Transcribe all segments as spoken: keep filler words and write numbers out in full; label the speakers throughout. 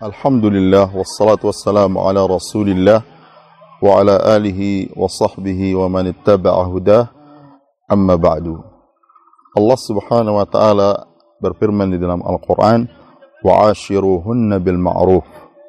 Speaker 1: Alhamdulillah wassalatu wassalamu ala Rasulillah wa ala alihi wa sahbihi wa man ittaba'a hudah. Amma ba'du. Allah Subhanahu wa taala berfirman di dalam Al-Qur'an, "Wa'ashiruhunna bil ma'ruf."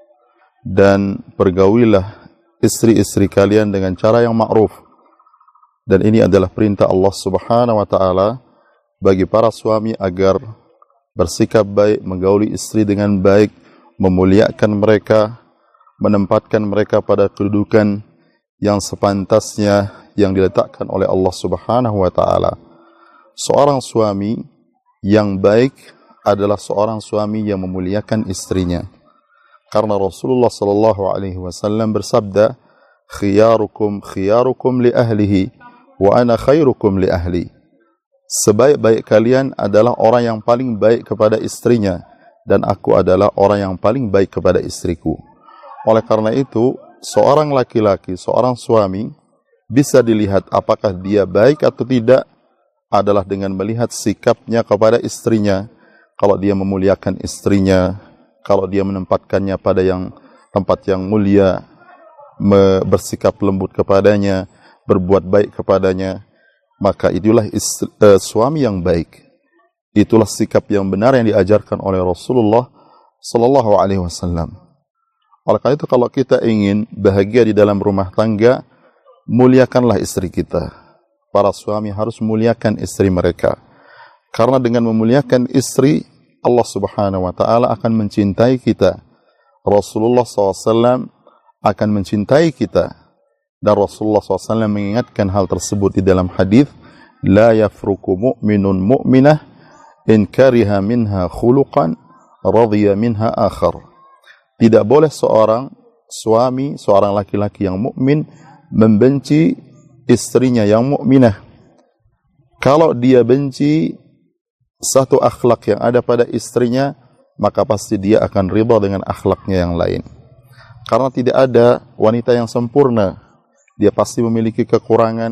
Speaker 1: Dan pergaulilah istri-istri kalian dengan cara yang ma'ruf. Dan ini adalah perintah Allah Subhanahu wa taala bagi para suami agar bersikap baik, menggauli istri dengan baik, memuliakan mereka, menempatkan mereka pada kedudukan yang sepantasnya yang diletakkan oleh Allah Subhanahu wa taala. Seorang suami yang baik adalah seorang suami yang memuliakan istrinya. Karena Rasulullah sallallahu alaihi wasallam bersabda, "Khiyarukum khiyarukum li ahlihi wa ana khairukum li ahli." Sebaik-baik kalian adalah orang yang paling baik kepada istrinya, dan aku adalah orang yang paling baik kepada istriku. Oleh karena itu, seorang laki-laki, seorang suami, bisa dilihat apakah dia baik atau tidak adalah dengan melihat sikapnya kepada istrinya. Kalau dia memuliakan istrinya, kalau dia menempatkannya pada yang tempat yang mulia, bersikap lembut kepadanya, berbuat baik kepadanya, maka itulah istri, uh, suami yang baik. Itulah sikap yang benar yang diajarkan oleh Rasulullah sallallahu alaihi wasallam. Oleh karena itu, kalau kita ingin bahagia di dalam rumah tangga, muliakanlah istri kita. Para suami harus muliakan istri mereka. Karena dengan memuliakan istri, Allah Subhanahu wa taala akan mencintai kita. Rasulullah sallallahu alaihi wasallam akan mencintai kita. Dan Rasulullah sallallahu alaihi wasallam mengingatkan hal tersebut di dalam hadis, "La yafruku mu'minun mu'minah in kariha minha khuluqan radhiya minha akhar." Tidak boleh seorang suami, seorang laki-laki yang mukmin membenci istrinya yang mukminah. Kalau dia benci satu akhlak yang ada pada istrinya, maka pasti dia akan ridha dengan akhlaknya yang lain. Karena tidak ada wanita yang sempurna. Dia pasti memiliki kekurangan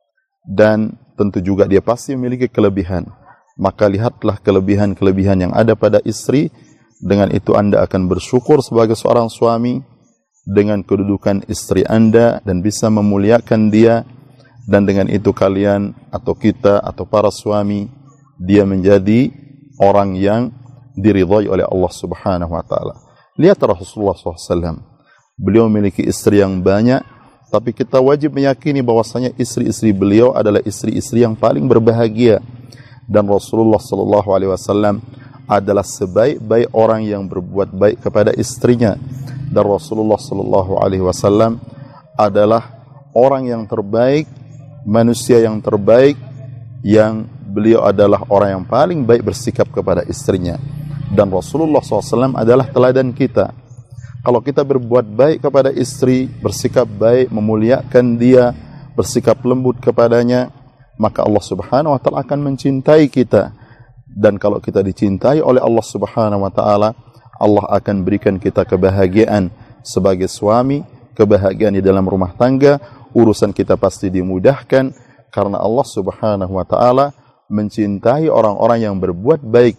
Speaker 1: dan tentu juga dia pasti memiliki kelebihan. Maka lihatlah kelebihan-kelebihan yang ada pada istri. Dengan itu Anda akan bersyukur sebagai seorang suami dengan kedudukan istri Anda dan bisa memuliakan dia. Dan dengan itu kalian atau kita atau para suami, dia menjadi orang yang diridhai oleh Allah Subhanahu wa taala. Lihat Rasulullah sallallahu alaihi wasallam. Beliau memiliki istri yang banyak, tapi kita wajib meyakini bahwasanya istri-istri beliau adalah istri-istri yang paling berbahagia. Dan Rasulullah sallallahu alaihi wasallam adalah sebaik-baik orang yang berbuat baik kepada istrinya. Dan Rasulullah sallallahu alaihi wasallam adalah orang yang terbaik, manusia yang terbaik, yang beliau adalah orang yang paling baik bersikap kepada istrinya. Dan Rasulullah sallallahu alaihi wasallam adalah teladan kita. Kalau kita berbuat baik kepada istri, bersikap baik, memuliakan dia, bersikap lembut kepadanya, maka Allah Subhanahu wa taala akan mencintai kita. Dan kalau kita dicintai oleh Allah Subhanahu wa taala, Allah akan berikan kita kebahagiaan sebagai suami, kebahagiaan di dalam rumah tangga, urusan kita pasti dimudahkan karena Allah Subhanahu wa taala mencintai orang-orang yang berbuat baik.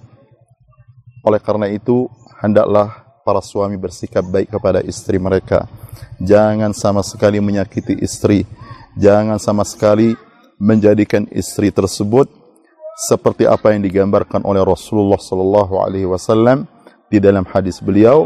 Speaker 1: Oleh karena itu, hendaklah para suami bersikap baik kepada istri mereka. Jangan sama sekali menyakiti istri. Jangan sama sekali menjadikan istri tersebut seperti apa yang digambarkan oleh Rasulullah sallallahu alaihi wasallam di dalam hadis beliau,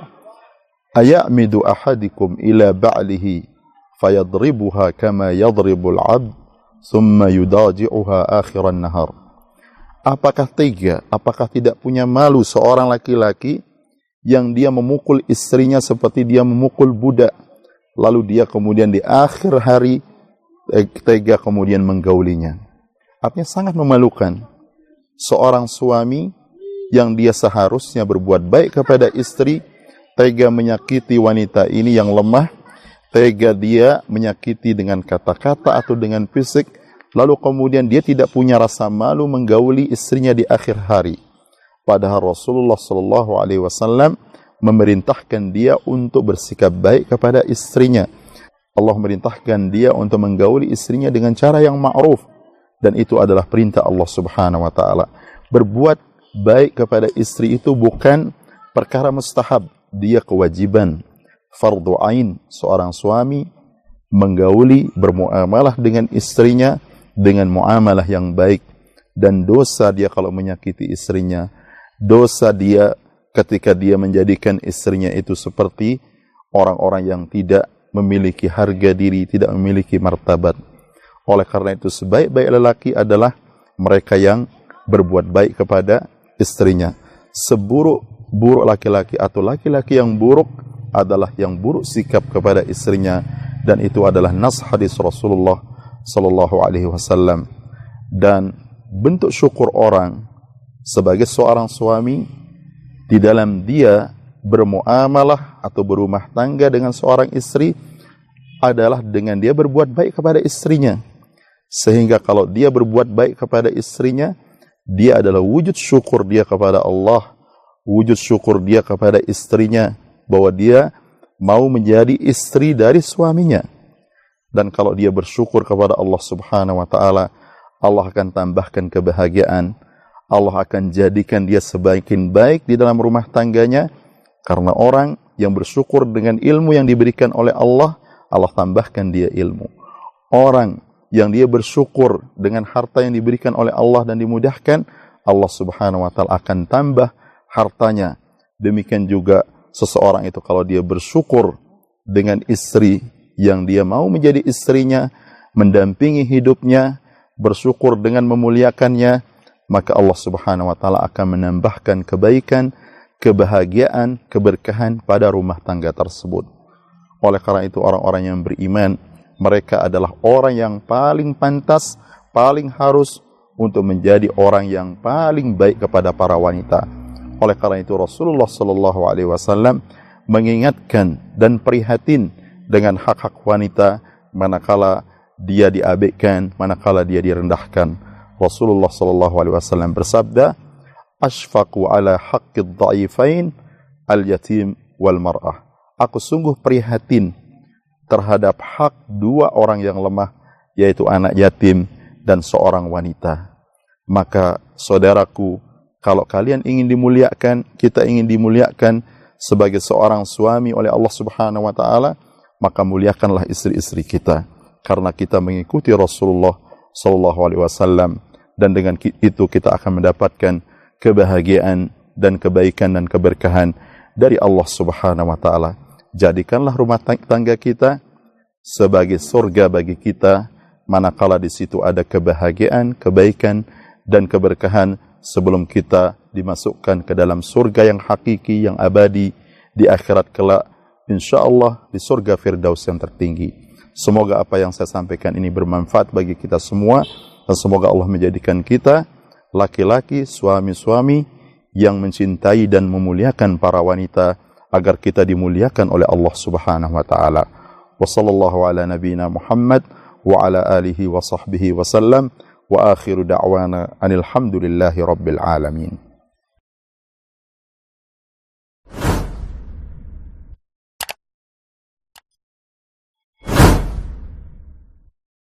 Speaker 1: "Ayamidu ahadikum ila ba'lihi fayadribuha kama yadribul 'abd thumma yudaji'uha akhiran nahar." Apakah tega, apakah tidak punya malu seorang laki-laki yang dia memukul istrinya seperti dia memukul budak, lalu dia kemudian di akhir hari tega kemudian menggaulinya. Artinya sangat memalukan. Seorang suami yang dia seharusnya berbuat baik kepada istri, tega menyakiti wanita ini yang lemah, tega dia menyakiti dengan kata-kata atau dengan fisik, lalu kemudian dia tidak punya rasa malu menggauli istrinya di akhir hari. Padahal Rasulullah sallallahu alaihi wasallam memerintahkan dia untuk bersikap baik kepada istrinya. Allah merintahkan dia untuk menggauli istrinya dengan cara yang ma'ruf. Dan itu adalah perintah Allah Subhanahu wa taala. Berbuat baik kepada istri itu bukan perkara mustahab, dia kewajiban fardhu ain seorang suami menggauli, bermuamalah dengan istrinya dengan muamalah yang baik. Dan dosa dia kalau menyakiti istrinya, dosa dia ketika dia menjadikan istrinya itu seperti orang-orang yang tidak memiliki harga diri, tidak memiliki martabat. Oleh karena itu sebaik-baik lelaki adalah mereka yang berbuat baik kepada istrinya. Seburuk-buruk laki-laki atau laki-laki yang buruk adalah yang buruk sikap kepada istrinya, dan itu adalah nas hadis Rasulullah sallallahu alaihi wasallam. Dan bentuk syukur orang sebagai seorang suami di dalam dia bermuamalah atau berumah tangga dengan seorang istri adalah dengan dia berbuat baik kepada istrinya. Sehingga kalau dia berbuat baik kepada istrinya, dia adalah wujud syukur dia kepada Allah, wujud syukur dia kepada istrinya, bahwa dia mau menjadi istri dari suaminya. Dan kalau dia bersyukur kepada Allah Subhanahu wa taala, Allah akan tambahkan kebahagiaan. Allah akan jadikan dia semakin baik di dalam rumah tangganya. Karena orang yang bersyukur dengan ilmu yang diberikan oleh Allah, Allah tambahkan dia ilmu. Orang yang dia bersyukur dengan harta yang diberikan oleh Allah dan dimudahkan, Allah Subhanahu wa taala akan tambah hartanya. Demikian juga seseorang itu kalau dia bersyukur dengan istri yang dia mau menjadi istrinya, mendampingi hidupnya, bersyukur dengan memuliakannya, maka Allah Subhanahu wa taala akan menambahkan kebaikan, kebahagiaan, keberkahan pada rumah tangga tersebut. Oleh karena itu orang-orang yang beriman, mereka adalah orang yang paling pantas, paling harus untuk menjadi orang yang paling baik kepada para wanita. Oleh karena itu Rasulullah sallallahu alaihi wasallam mengingatkan dan prihatin dengan hak-hak wanita manakala dia diabaikan, manakala dia direndahkan. Rasulullah sallallahu alaihi wasallam bersabda, "Ashfaqu ala haqqid dha'ifain al-yatim wal mar'ah." Aku sungguh prihatin terhadap hak dua orang yang lemah, yaitu anak yatim dan seorang wanita. Maka saudaraku, kalau kalian ingin dimuliakan, kita ingin dimuliakan sebagai seorang suami oleh Allah Subhanahu wa taala, maka muliakanlah istri-istri kita. Karena kita mengikuti Rasulullah sallallahu alaihi wasallam, dan dengan itu kita akan mendapatkan kebahagiaan dan kebaikan dan keberkahan dari Allah Subhanahu wa taala. Jadikanlah rumah tangga kita sebagai surga bagi kita, manakala di situ ada kebahagiaan, kebaikan dan keberkahan sebelum kita dimasukkan ke dalam surga yang hakiki, yang abadi di akhirat kelak, insyaallah di surga Firdaus yang tertinggi. Semoga apa yang saya sampaikan ini bermanfaat bagi kita semua, dan semoga Allah menjadikan kita laki-laki, suami-suami yang mencintai dan memuliakan para wanita, agar kita dimuliakan oleh Allah Subhanahu wa taala. Wa sallallahu ala nabiyyina Muhammad wa ala alihi wa sahbihi wa sallam, wa akhiru da'wana anil hamdulillahi rabbil alamin.